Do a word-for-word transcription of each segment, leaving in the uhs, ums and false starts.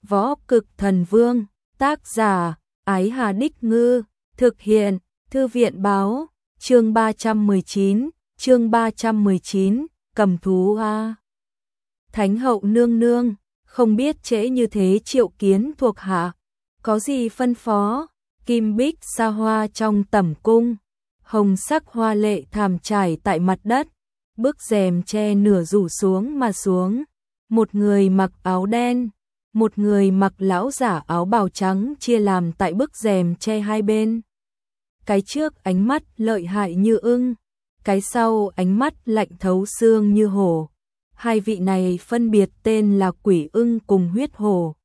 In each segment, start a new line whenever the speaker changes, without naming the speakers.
Võ Cực Thần Vương, tác giả, Ái Hà Đích Ngư, thực hiện, Thư viện Báo, chương ba trăm mười chín, chương ba trăm mười chín, cầm thú a. Thánh hậu nương nương, không biết trễ như thế triệu kiến thuộc hạ, có gì phân phó? Kim bích sa hoa trong tẩm cung, hồng sắc hoa lệ thảm trải tại mặt đất, bức rèm che nửa rủ xuống mà xuống, một người mặc áo đen, một người mặc lão giả áo bào trắng chia làm tại bức rèm che hai bên. Cái trước ánh mắt lợi hại như ưng, cái sau ánh mắt lạnh thấu xương như hổ. Hai vị này phân biệt tên là Quỷ Ưng cùng Huyết Hổ.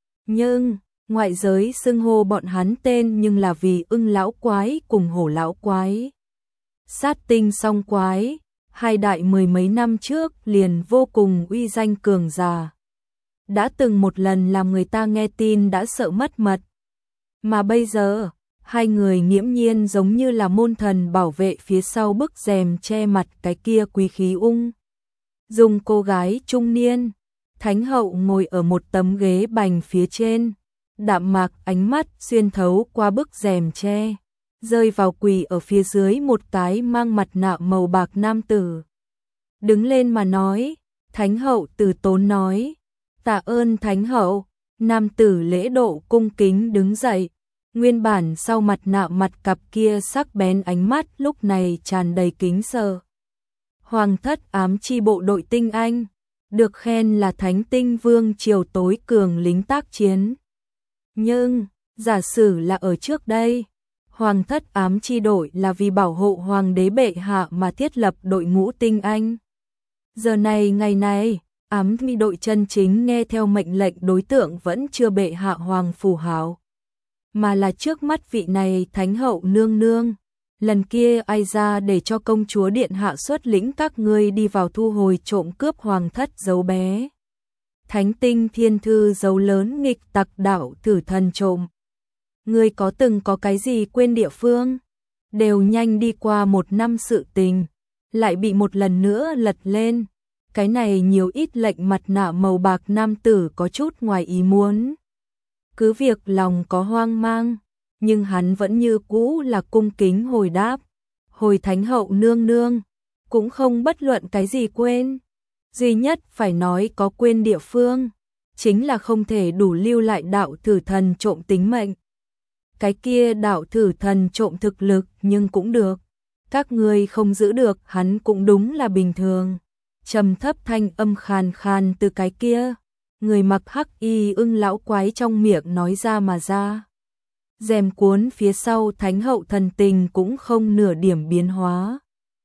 Nhưng ngoại giới xưng hô bọn hắn tên nhưng là vì ưng lão quái cùng hổ lão quái. Sát tinh song quái, hai đại mười mấy năm trước liền vô cùng uy danh cường giả. Đã từng một lần làm người ta nghe tin đã sợ mất mật. Mà bây giờ, hai người nghiễm nhiên giống như là môn thần bảo vệ phía sau bức rèm che mặt cái kia quý khí ung. Dùng cô gái trung niên, Thánh hậu ngồi ở một tấm ghế bành phía trên, đạm mạc ánh mắt xuyên thấu qua bức rèm che, rơi vào quỳ ở phía dưới một cái mang mặt nạ màu bạc nam tử. Đứng lên mà nói, Thánh hậu từ tốn nói, tạ ơn Thánh hậu. Nam tử lễ độ cung kính đứng dậy, nguyên bản sau mặt nạ mặt cặp kia sắc bén ánh mắt lúc này tràn đầy kính sợ. Hoàng thất ám chi bộ đội tinh anh, được khen là Thánh Tinh Vương triều tối cường lính tác chiến. Nhưng, giả sử là ở trước đây, Hoàng thất ám chi đội là vì bảo hộ Hoàng đế bệ hạ mà thiết lập đội ngũ tinh anh. Giờ này ngày này, ám chi đội chân chính nghe theo mệnh lệnh đối tượng vẫn chưa bệ hạ Hoàng phù hảo, mà là trước mắt vị này Thánh hậu nương nương. Lần kia ai ra để cho công chúa điện hạ xuất lĩnh các ngươi đi vào thu hồi trộm cướp hoàng thất dấu bé. Thánh tinh thiên thư dấu lớn nghịch tặc đạo tử thần trộm. Ngươi có từng có cái gì quên địa phương? Đều nhanh đi qua một năm sự tình, lại bị một lần nữa lật lên. Cái này nhiều ít lệnh mặt nạ màu bạc nam tử có chút ngoài ý muốn. Cứ việc lòng có hoang mang, nhưng hắn vẫn như cũ là cung kính hồi đáp, hồi Thánh hậu nương nương, cũng không bất luận cái gì quên. Duy nhất phải nói có quên địa phương, chính là không thể đủ lưu lại đạo thử thần trộm tính mệnh. Cái kia đạo thử thần trộm thực lực nhưng cũng được, các ngươi không giữ được hắn cũng đúng là bình thường. Trầm thấp thanh âm khàn khàn từ cái kia, người mặc hắc y ưng lão quái trong miệng nói ra mà ra. Rèm cuốn phía sau Thánh hậu thần tình cũng không nửa điểm biến hóa.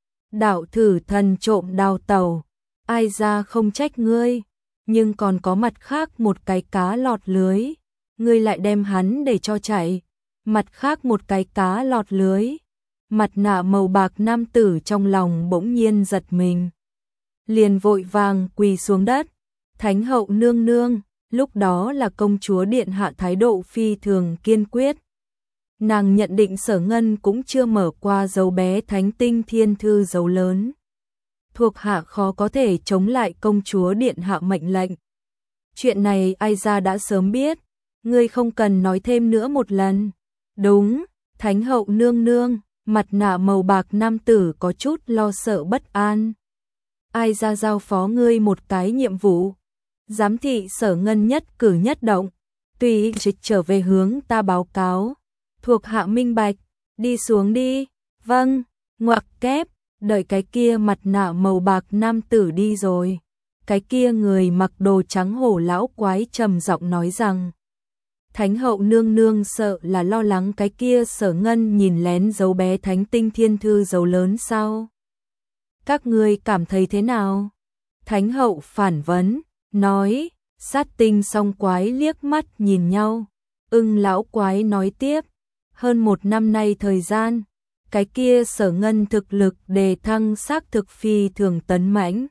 Đạo thử thần trộm đào tàu, ai ra không trách ngươi, nhưng còn có mặt khác một cái cá lọt lưới, ngươi lại đem hắn để cho chạy. Mặt khác một cái cá lọt lưới, mặt nạ màu bạc nam tử trong lòng bỗng nhiên giật mình, liền vội vàng quỳ xuống đất. Thánh hậu nương nương, lúc đó là công chúa điện hạ thái độ phi thường kiên quyết. Nàng nhận định Sở Ngân cũng chưa mở qua dấu bé Thánh tinh thiên thư dấu lớn. Thuộc hạ khó có thể chống lại công chúa điện hạ mệnh lệnh. Chuyện này ai ra đã sớm biết, ngươi không cần nói thêm nữa một lần. Đúng, Thánh hậu nương nương, mặt nạ màu bạc nam tử có chút lo sợ bất an. Ai ra giao phó ngươi một cái nhiệm vụ, giám thị Sở Ngân nhất cử nhất động, tùy dịch trở về hướng ta báo cáo. Thuộc hạ minh bạch, đi xuống đi. Vâng, ngoặc kép, đợi cái kia mặt nạ màu bạc nam tử đi rồi. Cái kia người mặc đồ trắng hổ lão quái trầm giọng nói rằng, Thánh hậu nương nương sợ là lo lắng cái kia Sở Ngân nhìn lén dấu bé Thánh tinh thiên thư dấu lớn sao? Các ngươi cảm thấy thế nào? Thánh hậu phản vấn, nói. Sát tinh song quái liếc mắt nhìn nhau. Ưng lão quái nói tiếp, hơn một năm nay thời gian, cái kia Sở Ngân thực lực đề thăng xác thực phi thường tấn mãnh.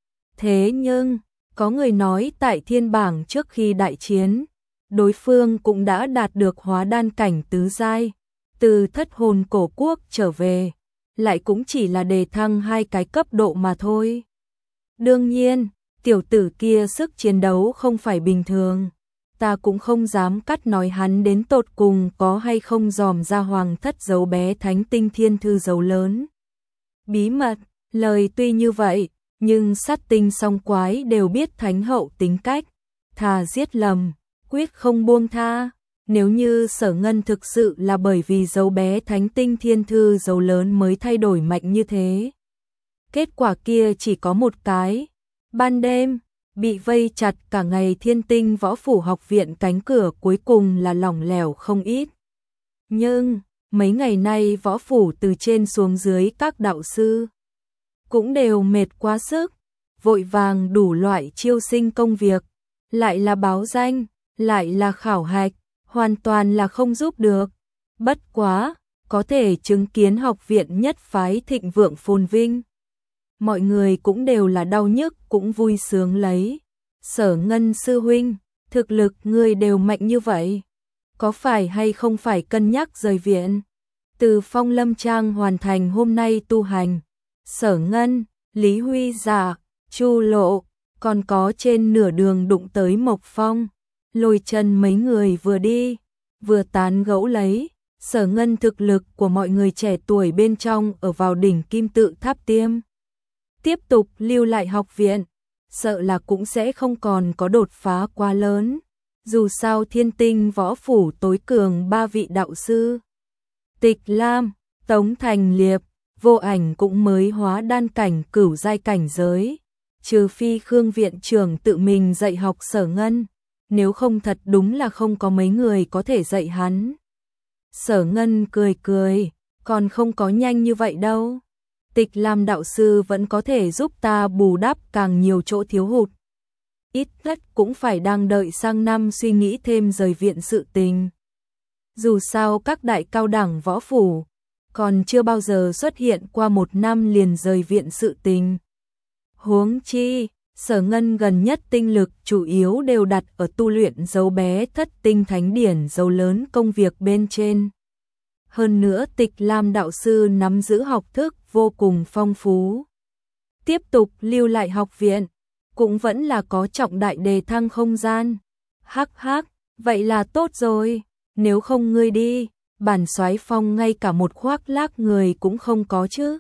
Thế nhưng, có người nói tại thiên bảng trước khi đại chiến, đối phương cũng đã đạt được hóa đan cảnh tứ giai, từ thất hồn cổ quốc trở về, lại cũng chỉ là đề thăng hai cái cấp độ mà thôi. Đương nhiên, tiểu tử kia sức chiến đấu không phải bình thường. ta cũng không dám cắt nói hắn đến tột cùng có hay không dòm ra hoàng thất giấu bé thánh tinh thiên thư giấu lớn. Bí mật, lời tuy như vậy, nhưng sát tinh song quái đều biết thánh hậu tính cách, thà giết lầm, quyết không buông tha. Nếu như Sở Ngân thực sự là bởi vì giấu bé thánh tinh thiên thư giấu lớn mới thay đổi mạnh như thế, kết quả kia chỉ có một cái. Ban đêm, bị vây chặt cả ngày Thiên Tinh Võ Phủ học viện cánh cửa cuối cùng là lỏng lẻo không ít. Nhưng, mấy ngày nay Võ Phủ từ trên xuống dưới các đạo sư cũng đều mệt quá sức, vội vàng đủ loại chiêu sinh công việc, lại là báo danh, lại là khảo hạch, hoàn toàn là không giúp được. Bất quá, có thể chứng kiến học viện nhất phái thịnh vượng phồn vinh. Mọi người cũng đều là đau nhức cũng vui sướng lấy. Sở Ngân sư huynh, thực lực người đều mạnh như vậy, có phải hay không phải cân nhắc rời viện? Từ Phong Lâm Trang hoàn thành hôm nay tu hành, Sở Ngân, Lý Huy Dạ, Chu Lộ, còn có trên nửa đường đụng tới Mộc Phong, Lôi Chân mấy người vừa đi, vừa tán gẫu lấy. Sở Ngân thực lực của mọi người trẻ tuổi bên trong ở vào đỉnh kim tự tháp tiêm. Tiếp tục lưu lại học viện, sợ là cũng sẽ không còn có đột phá quá lớn. Dù sao Thiên Tinh Võ Phủ tối cường ba vị đạo sư, Tịch Lam, Tống Thành Liệp, Vô Ảnh cũng mới hóa đan cảnh cửu giai cảnh giới. Trừ phi Khương viện trưởng tự mình dạy học Sở Ngân, nếu không thật đúng là không có mấy người có thể dạy hắn. Sở Ngân cười cười, còn không có nhanh như vậy đâu. Tịch Lam đạo sư vẫn có thể giúp ta bù đắp càng nhiều chỗ thiếu hụt. Ít nhất cũng phải đang đợi sang năm suy nghĩ thêm rời viện sự tình. Dù sao các đại cao đẳng võ phủ còn chưa bao giờ xuất hiện qua một năm liền rời viện sự tình. Huống chi, Sở Ngân gần nhất tinh lực chủ yếu đều đặt ở tu luyện dấu bé thất tinh thánh điển dấu lớn công việc bên trên. Hơn nữa Tịch Lam đạo sư nắm giữ học thức vô cùng phong phú. Tiếp tục lưu lại học viện, cũng vẫn là có trọng đại đề thăng không gian. Hắc hắc, vậy là tốt rồi, nếu không ngươi đi, bản soái Phong ngay cả một khoác lác người cũng không có chứ.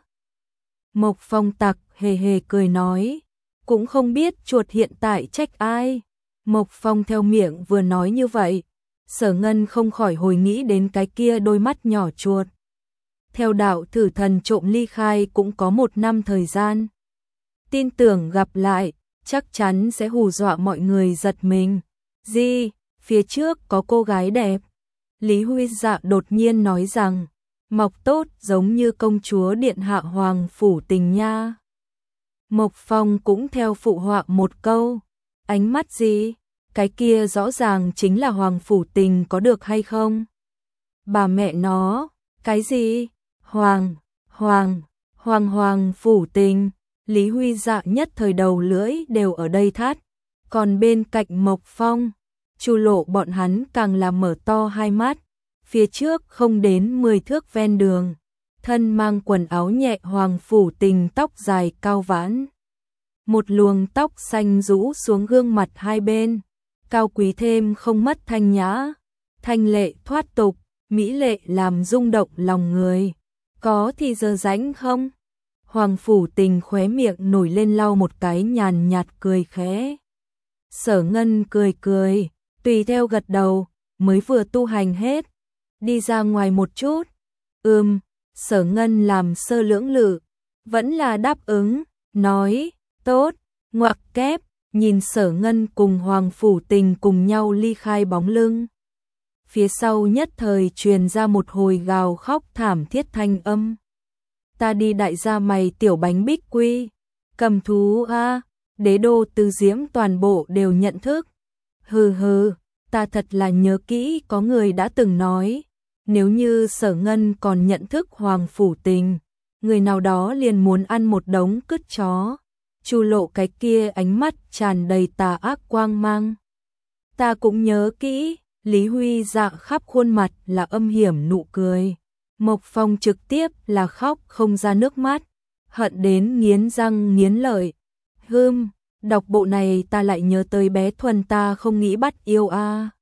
Mộc Phong tặc hề hề cười nói, cũng không biết chuột hiện tại trách ai. Mộc Phong theo miệng vừa nói như vậy, Sở Ngân không khỏi hồi nghĩ đến cái kia đôi mắt nhỏ chuột. Theo đạo thử thần trộm ly khai cũng có một năm thời gian. Tin tưởng gặp lại, chắc chắn sẽ hù dọa mọi người giật mình. Gì, phía trước có cô gái đẹp. Lý Huy Dạ đột nhiên nói rằng, mọc tốt giống như công chúa điện hạ Hoàng Phủ Tình nha. Mộc Phong cũng theo phụ họa một câu, ánh mắt gì? Cái kia rõ ràng chính là Hoàng Phủ Tình có được hay không? Bà mẹ nó, cái gì? Hoàng, Hoàng, Hoàng Hoàng Phủ Tình. Lý Huy Dạ nhất thời đầu lưỡi đều ở đây thắt. Còn bên cạnh Mộc Phong, Chu Lộ bọn hắn càng là mở to hai mắt. Phía trước không đến mười thước ven đường, thân mang quần áo nhẹ Hoàng Phủ Tình tóc dài cao vãn. Một luồng tóc xanh rũ xuống gương mặt hai bên, cao quý thêm không mất thanh nhã, thanh lệ thoát tục, mỹ lệ làm rung động lòng người. Có thì giờ rãnh không? Hoàng Phủ Tình khóe miệng nổi lên lau một cái nhàn nhạt cười khẽ. Sở Ngân cười cười, tùy theo gật đầu, mới vừa tu hành hết, đi ra ngoài một chút. Ừm, Sở Ngân làm sơ lưỡng lự, vẫn là đáp ứng, nói, tốt, ngoặc kép, nhìn Sở Ngân cùng Hoàng Phủ Tình cùng nhau ly khai bóng lưng. Phía sau nhất thời truyền ra một hồi gào khóc thảm thiết thanh âm. Ta đi đại gia mày tiểu bánh bích quy, cầm thú a, đế đô Từ Diễm toàn bộ đều nhận thức. Hừ hừ, ta thật là nhớ kỹ có người đã từng nói, nếu như Sở Ngân còn nhận thức Hoàng Phủ Tình, người nào đó liền muốn ăn một đống cứt chó. Chu Lộ cái kia ánh mắt tràn đầy tà ác quang mang. Ta cũng nhớ kỹ. Lý Huy Dạ khắp khuôn mặt là âm hiểm nụ cười. Mộc Phong trực tiếp là khóc không ra nước mắt, hận đến nghiến răng nghiến lợi. Hưm, Đọc bộ này ta lại nhớ tới bé Thuần ta không nghĩ bắt yêu a.